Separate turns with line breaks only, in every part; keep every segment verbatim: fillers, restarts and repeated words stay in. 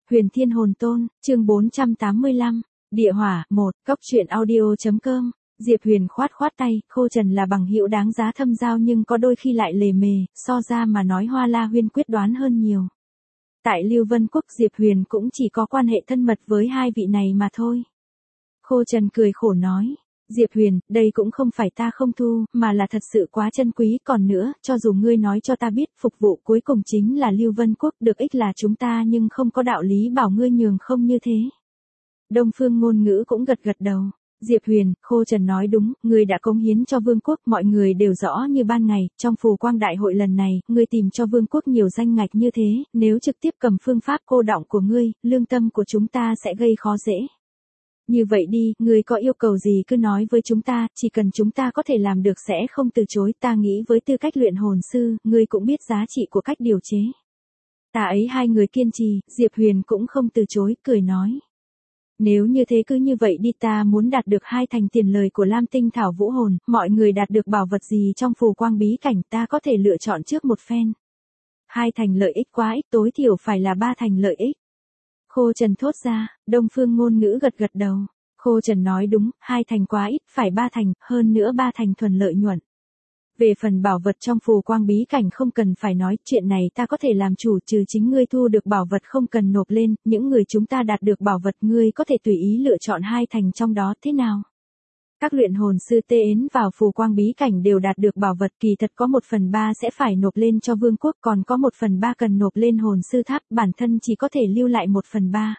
Huyền Thiên Hồn Tôn, chương bốn trăm tám mươi lăm, Địa Hỏa, một, Cốc truyện audio.com. Diệp Huyền khoát khoát tay, Khô Trần là bằng hữu đáng giá thâm giao nhưng có đôi khi lại lề mề, so ra mà nói Hoa La Huyên quyết đoán hơn nhiều. Tại Lưu Vân Quốc Diệp Huyền cũng chỉ có quan hệ thân mật với hai vị này mà thôi. Khô Trần cười khổ nói, Diệp Huyền, đây cũng không phải ta không thu, mà là thật sự quá chân quý, còn nữa, cho dù ngươi nói cho ta biết phục vụ cuối cùng chính là Lưu Vân Quốc, được ích là chúng ta nhưng không có đạo lý bảo ngươi nhường không như thế. Đông Phương Ngôn Ngữ cũng gật gật đầu. Diệp Huyền, Khô Trần nói đúng, ngươi đã cống hiến cho Vương quốc, mọi người đều rõ như ban ngày, trong phù quang đại hội lần này, ngươi tìm cho Vương quốc nhiều danh ngạch như thế, nếu trực tiếp cầm phương pháp cô đọng của ngươi, lương tâm của chúng ta sẽ gây khó dễ. Như vậy đi, ngươi có yêu cầu gì cứ nói với chúng ta, chỉ cần chúng ta có thể làm được sẽ không từ chối, ta nghĩ với tư cách luyện hồn sư, ngươi cũng biết giá trị của cách điều chế. Ta ấy hai người kiên trì, Diệp Huyền cũng không từ chối, cười nói. Nếu như thế cứ như vậy đi, ta muốn đạt được hai thành tiền lời của Lam Tinh Thảo Vũ Hồn, mọi người đạt được bảo vật gì trong phù quang bí cảnh ta có thể lựa chọn trước một phen. Hai thành lợi ích quá ít, tối thiểu phải là ba thành lợi ích. Khô Trần thốt ra, Đông Phương Ngôn Ngữ gật gật đầu. Khô Trần nói đúng, hai thành quá ít, phải ba thành, hơn nữa ba thành thuần lợi nhuận. Về phần bảo vật trong phù quang bí cảnh không cần phải nói, chuyện này ta có thể làm chủ, trừ chính ngươi thu được bảo vật không cần nộp lên, những người chúng ta đạt được bảo vật ngươi có thể tùy ý lựa chọn hai thành trong đó, thế nào? Các luyện hồn sư tê ến vào phù quang bí cảnh đều đạt được bảo vật, kỳ thật có một phần ba sẽ phải nộp lên cho vương quốc, còn có một phần ba cần nộp lên hồn sư tháp, bản thân chỉ có thể lưu lại một phần ba.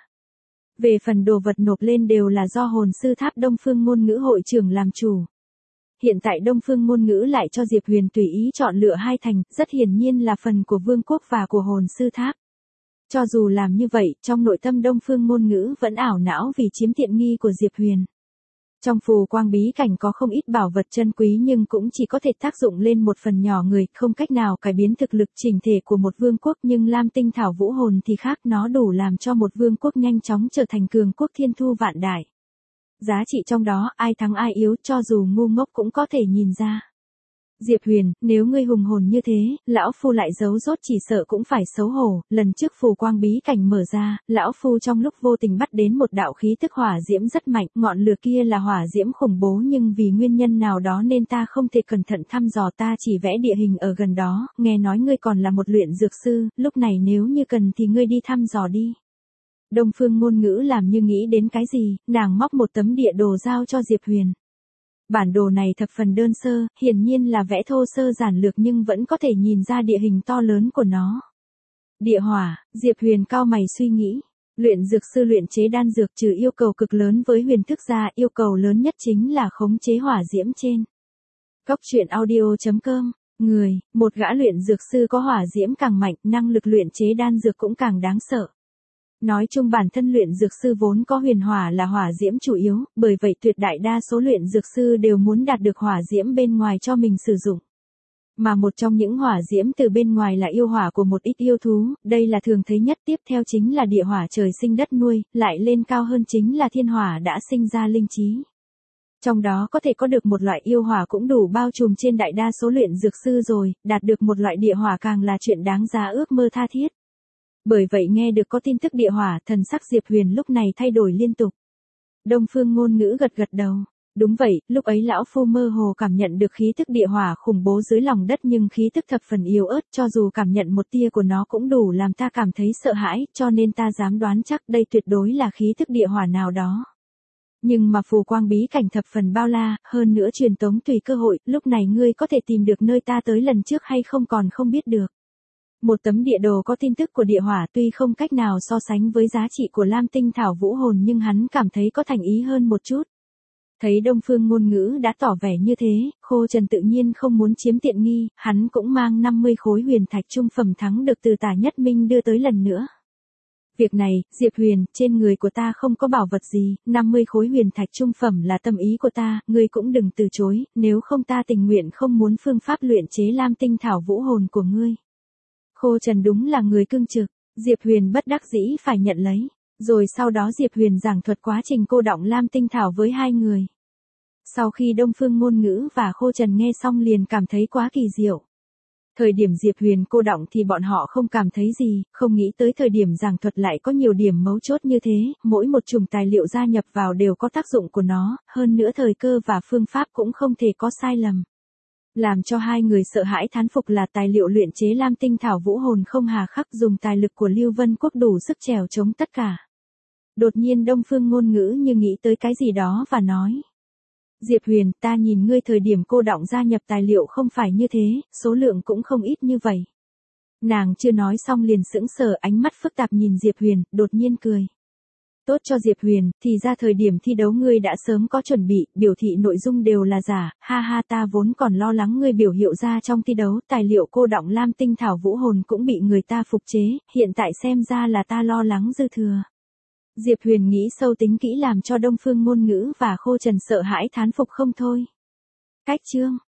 Về phần đồ vật nộp lên đều là do hồn sư tháp Đông Phương Ngôn Ngữ hội trưởng làm chủ. Hiện tại Đông Phương Ngôn Ngữ lại cho Diệp Huyền tùy ý chọn lựa hai thành, rất hiển nhiên là phần của vương quốc và của hồn sư tháp. Cho dù làm như vậy, trong nội tâm Đông Phương Ngôn Ngữ vẫn ảo não vì chiếm tiện nghi của Diệp Huyền. Trong phù quang bí cảnh có không ít bảo vật chân quý nhưng cũng chỉ có thể tác dụng lên một phần nhỏ người, không cách nào cải biến thực lực chỉnh thể của một vương quốc, nhưng Lam Tinh Thảo Vũ Hồn thì khác, nó đủ làm cho một vương quốc nhanh chóng trở thành cường quốc thiên thu vạn đại. Giá trị trong đó, ai thắng ai yếu, cho dù ngu ngốc cũng có thể nhìn ra. Diệp Huyền, nếu ngươi hùng hồn như thế, lão phu lại giấu rốt chỉ sợ cũng phải xấu hổ, lần trước phù quang bí cảnh mở ra, lão phu trong lúc vô tình bắt đến một đạo khí tức hỏa diễm rất mạnh, ngọn lửa kia là hỏa diễm khủng bố nhưng vì nguyên nhân nào đó nên ta không thể cẩn thận thăm dò, ta chỉ vẽ địa hình ở gần đó, nghe nói ngươi còn là một luyện dược sư, lúc này nếu như cần thì ngươi đi thăm dò đi. Đông Phương Ngôn Ngữ làm như nghĩ đến cái gì, nàng móc một tấm địa đồ giao cho Diệp Huyền. Bản đồ này thập phần đơn sơ, hiển nhiên là vẽ thô sơ giản lược nhưng vẫn có thể nhìn ra địa hình to lớn của nó. Địa hỏa, Diệp Huyền cau mày suy nghĩ. Luyện dược sư luyện chế đan dược trừ yêu cầu cực lớn với huyền thức ra, yêu cầu lớn nhất chính là khống chế hỏa diễm trên. Cốc truyện audio.com. Người, một gã luyện dược sư có hỏa diễm càng mạnh, năng lực luyện chế đan dược cũng càng đáng sợ. Nói chung bản thân luyện dược sư vốn có huyền hỏa là hỏa diễm chủ yếu, bởi vậy tuyệt đại đa số luyện dược sư đều muốn đạt được hỏa diễm bên ngoài cho mình sử dụng. Mà một trong những hỏa diễm từ bên ngoài là yêu hỏa của một ít yêu thú, đây là thường thấy nhất, tiếp theo chính là địa hỏa trời sinh đất nuôi, lại lên cao hơn chính là thiên hỏa đã sinh ra linh trí. Trong đó có thể có được một loại yêu hỏa cũng đủ bao trùm trên đại đa số luyện dược sư rồi, đạt được một loại địa hỏa càng là chuyện đáng giá ước mơ tha thiết. Bởi vậy nghe được có tin tức địa hỏa, thần sắc Diệp Huyền lúc này thay đổi liên tục. Đông Phương Ngôn Ngữ gật gật đầu. Đúng vậy, lúc ấy lão phu mơ hồ cảm nhận được khí tức địa hỏa khủng bố dưới lòng đất nhưng khí tức thập phần yếu ớt, cho dù cảm nhận một tia của nó cũng đủ làm ta cảm thấy sợ hãi, cho nên ta dám đoán chắc đây tuyệt đối là khí tức địa hỏa nào đó. Nhưng mà phù quang bí cảnh thập phần bao la, hơn nữa truyền tống tùy cơ hội, lúc này ngươi có thể tìm được nơi ta tới lần trước hay không còn không biết được. Một tấm địa đồ có tin tức của địa hỏa tuy không cách nào so sánh với giá trị của Lam Tinh Thảo Vũ Hồn nhưng hắn cảm thấy có thành ý hơn một chút. Thấy Đông Phương Ngôn Ngữ đã tỏ vẻ như thế, Khô Trần tự nhiên không muốn chiếm tiện nghi, hắn cũng mang năm mươi khối huyền thạch trung phẩm thắng được từ Tả Nhất Minh đưa tới lần nữa. Việc này, Diệp Huyền, trên người của ta không có bảo vật gì, năm mươi khối huyền thạch trung phẩm là tâm ý của ta, ngươi cũng đừng từ chối, nếu không ta tình nguyện không muốn phương pháp luyện chế Lam Tinh Thảo Vũ Hồn của ngươi. Khô Trần đúng là người cương trực, Diệp Huyền bất đắc dĩ phải nhận lấy, rồi sau đó Diệp Huyền giảng thuật quá trình cô đọng Lam Tinh Thảo với hai người. Sau khi Đông Phương Ngôn Ngữ và Khô Trần nghe xong liền cảm thấy quá kỳ diệu. Thời điểm Diệp Huyền cô đọng thì bọn họ không cảm thấy gì, không nghĩ tới thời điểm giảng thuật lại có nhiều điểm mấu chốt như thế, mỗi một chùm tài liệu gia nhập vào đều có tác dụng của nó, hơn nữa thời cơ và phương pháp cũng không thể có sai lầm. Làm cho hai người sợ hãi thán phục là tài liệu luyện chế lam tinh thảo vũ hồn không hà khắc, dùng tài lực của Lưu Vân Quốc đủ sức trèo chống tất cả. Đột nhiên Đông Phương Ngôn Ngữ như nghĩ tới cái gì đó và nói. Diệp Huyền, ta nhìn ngươi thời điểm cô đọng gia nhập tài liệu không phải như thế, số lượng cũng không ít như vậy. Nàng chưa nói xong liền sững sờ, ánh mắt phức tạp nhìn Diệp Huyền, đột nhiên cười. Tốt cho Diệp Huyền, thì ra thời điểm thi đấu ngươi đã sớm có chuẩn bị, biểu thị nội dung đều là giả, ha ha, ta vốn còn lo lắng ngươi biểu hiệu ra trong thi đấu, tài liệu cô đọng lam tinh thảo vũ hồn cũng bị người ta phục chế, hiện tại xem ra là ta lo lắng dư thừa. Diệp Huyền nghĩ sâu tính kỹ làm cho Đông Phương Ngôn Ngữ và Khô Trần sợ hãi thán phục không thôi. Cách chương